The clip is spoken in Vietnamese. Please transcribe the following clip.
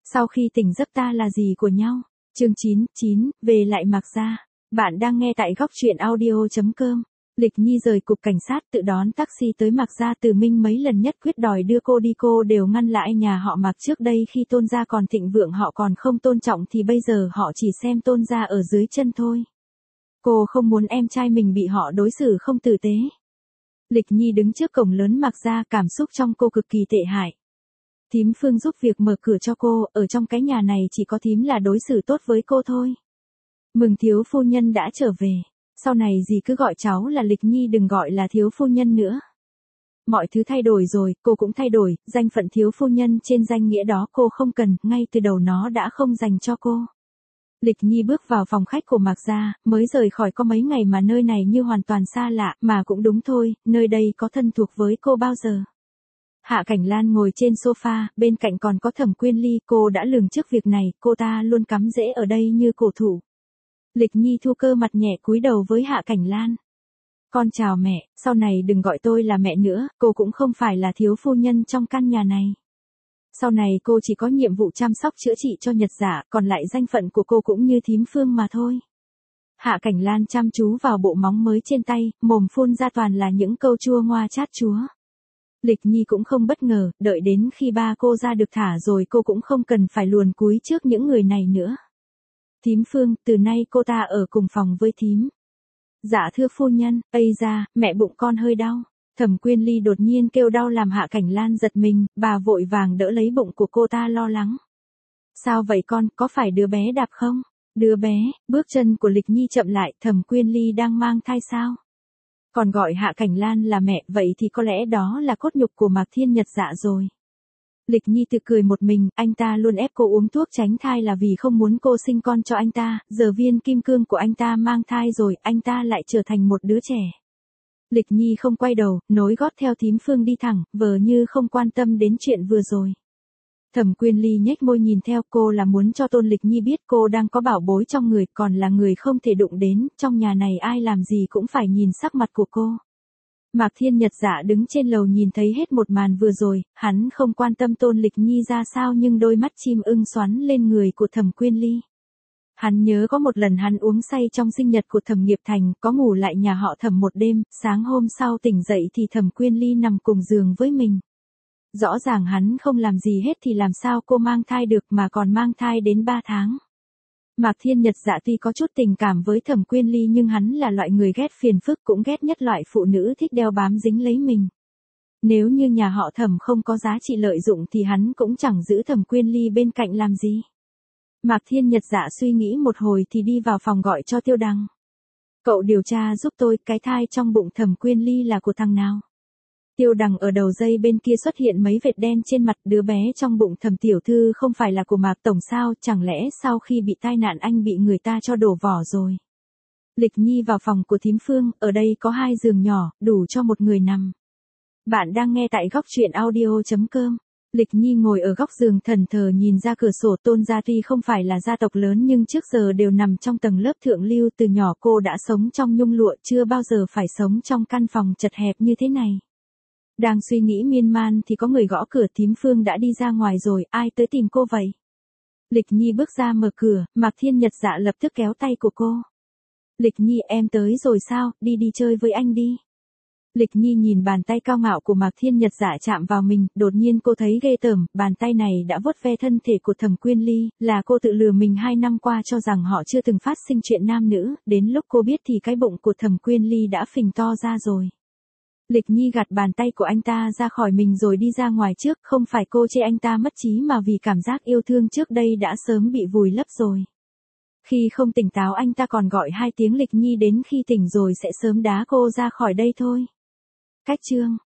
Sau khi tỉnh giấc ta là gì của nhau? Chương 9, về lại Mạc Gia. Bạn đang nghe tại góc truyện audio.com. Lịch Nhi rời cục cảnh sát tự đón taxi tới Mạc Gia. Từ Minh mấy lần nhất quyết đòi đưa cô đi, cô đều ngăn lại. Nhà họ Mạc trước đây khi Tôn gia còn thịnh vượng họ còn không tôn trọng thì bây giờ họ chỉ xem Tôn gia ở dưới chân thôi. Cô không muốn em trai mình bị họ đối xử không tử tế. Lịch Nhi đứng trước cổng lớn Mạc Gia, cảm xúc trong cô cực kỳ tệ hại. Thím Phương giúp việc mở cửa cho cô, ở trong cái nhà này chỉ có thím là đối xử tốt với cô thôi. Mừng thiếu phu nhân đã trở về, sau này dì cứ gọi cháu là Lịch Nhi, đừng gọi là thiếu phu nhân nữa. Mọi thứ thay đổi rồi, cô cũng thay đổi, danh phận thiếu phu nhân trên danh nghĩa đó cô không cần, ngay từ đầu nó đã không dành cho cô. Lịch Nhi bước vào phòng khách của Mạc Gia, mới rời khỏi có mấy ngày mà nơi này như hoàn toàn xa lạ, mà cũng đúng thôi, nơi đây có thân thuộc với cô bao giờ. Hạ Cảnh Lan ngồi trên sofa, bên cạnh còn có Thẩm Quyên Ly, cô đã lường trước việc này, cô ta luôn cắm rễ ở đây như cổ thụ. Lịch Nhi thu cơ mặt nhẹ cúi đầu với Hạ Cảnh Lan. Con chào mẹ, sau này đừng gọi tôi là mẹ nữa, cô cũng không phải là thiếu phu nhân trong căn nhà này. Sau này cô chỉ có nhiệm vụ chăm sóc chữa trị cho Nhật Giả, còn lại danh phận của cô cũng như thím Phương mà thôi. Hạ Cảnh Lan chăm chú vào bộ móng mới trên tay, mồm phun ra toàn là những câu chua ngoa chát chúa. Lịch Nhi cũng không bất ngờ, đợi đến khi ba cô ra được thả rồi cô cũng không cần phải luồn cúi trước những người này nữa. Thím Phương, từ nay cô ta ở cùng phòng với thím. Dạ thưa phu nhân, ây da, mẹ bụng con hơi đau. Thẩm Quyên Ly đột nhiên kêu đau làm Hạ Cảnh Lan giật mình, bà vội vàng đỡ lấy bụng của cô ta lo lắng. Sao vậy con, có phải đứa bé đạp không? Đứa bé, bước chân của Lịch Nhi chậm lại, Thẩm Quyên Ly đang mang thai sao? Còn gọi Hạ Cảnh Lan là mẹ, vậy thì có lẽ đó là cốt nhục của Mạc Thiên Nhật Dạ rồi. Lịch Nhi tự cười một mình, anh ta luôn ép cô uống thuốc tránh thai là vì không muốn cô sinh con cho anh ta, giờ viên kim cương của anh ta mang thai rồi, anh ta lại trở thành một đứa trẻ. Lịch Nhi không quay đầu, nối gót theo thím Phương đi thẳng, vờ như không quan tâm đến chuyện vừa rồi. Thẩm Quyên Ly nhếch môi nhìn theo, cô là muốn cho Tôn Lịch Nhi biết cô đang có bảo bối trong người, còn là người không thể đụng đến, trong nhà này ai làm gì cũng phải nhìn sắc mặt của cô. Mạc Thiên Nhật Dạ đứng trên lầu nhìn thấy hết một màn vừa rồi, hắn không quan tâm Tôn Lịch Nhi ra sao nhưng đôi mắt chim ưng xoắn lên người của Thẩm Quyên Ly. Hắn nhớ có một lần hắn uống say trong sinh nhật của Thẩm Nghiệp Thành, có ngủ lại nhà họ Thẩm một đêm, sáng hôm sau tỉnh dậy thì Thẩm Quyên Ly nằm cùng giường với mình. Rõ ràng hắn không làm gì hết thì làm sao cô mang thai được mà còn mang thai đến 3 tháng. Mạc Thiên Nhật Dạ tuy có chút tình cảm với Thẩm Quyên Ly nhưng hắn là loại người ghét phiền phức, cũng ghét nhất loại phụ nữ thích đeo bám dính lấy mình. Nếu như nhà họ Thẩm không có giá trị lợi dụng thì hắn cũng chẳng giữ Thẩm Quyên Ly bên cạnh làm gì. Mạc Thiên Nhật Dạ suy nghĩ một hồi thì đi vào phòng gọi cho Tiêu Đằng. Cậu điều tra giúp tôi, cái thai trong bụng Thẩm Quyên Ly là của thằng nào? Tiêu Đằng ở đầu dây bên kia xuất hiện mấy vệt đen trên mặt, đứa bé trong bụng Thẩm tiểu thư không phải là của Mạc tổng sao, chẳng lẽ sau khi bị tai nạn anh bị người ta cho đổ vỏ rồi. Lịch Nhi vào phòng của thím Phương, ở đây có 2 giường nhỏ, đủ cho một người nằm. Bạn đang nghe tại góc truyện audio.com. Lịch Nhi ngồi ở góc giường thẫn thờ nhìn ra cửa sổ. Tôn gia tuy không phải là gia tộc lớn nhưng trước giờ đều nằm trong tầng lớp thượng lưu, từ nhỏ cô đã sống trong nhung lụa, chưa bao giờ phải sống trong căn phòng chật hẹp như thế này. Đang suy nghĩ miên man thì có người gõ cửa, thím Phương đã đi ra ngoài rồi, ai tới tìm cô vậy? Lịch Nhi bước ra mở cửa, Mạc Thiên Nhật Dạ lập tức kéo tay của cô. Lịch Nhi, em tới rồi sao, đi chơi với anh đi. Lịch Nhi nhìn bàn tay cao ngạo của Mạc Thiên Nhật Dạ chạm vào mình, đột nhiên cô thấy ghê tởm, bàn tay này đã vuốt ve thân thể của Thẩm Quyên Ly, là cô tự lừa mình 2 năm qua cho rằng họ chưa từng phát sinh chuyện nam nữ, đến lúc cô biết thì cái bụng của Thẩm Quyên Ly đã phình to ra rồi. Lịch Nhi gạt bàn tay của anh ta ra khỏi mình rồi đi ra ngoài trước, không phải cô chê anh ta mất trí mà vì cảm giác yêu thương trước đây đã sớm bị vùi lấp rồi. Khi không tỉnh táo anh ta còn gọi 2 tiếng Lịch Nhi, đến khi tỉnh rồi sẽ sớm đá cô ra khỏi đây thôi. Cách chương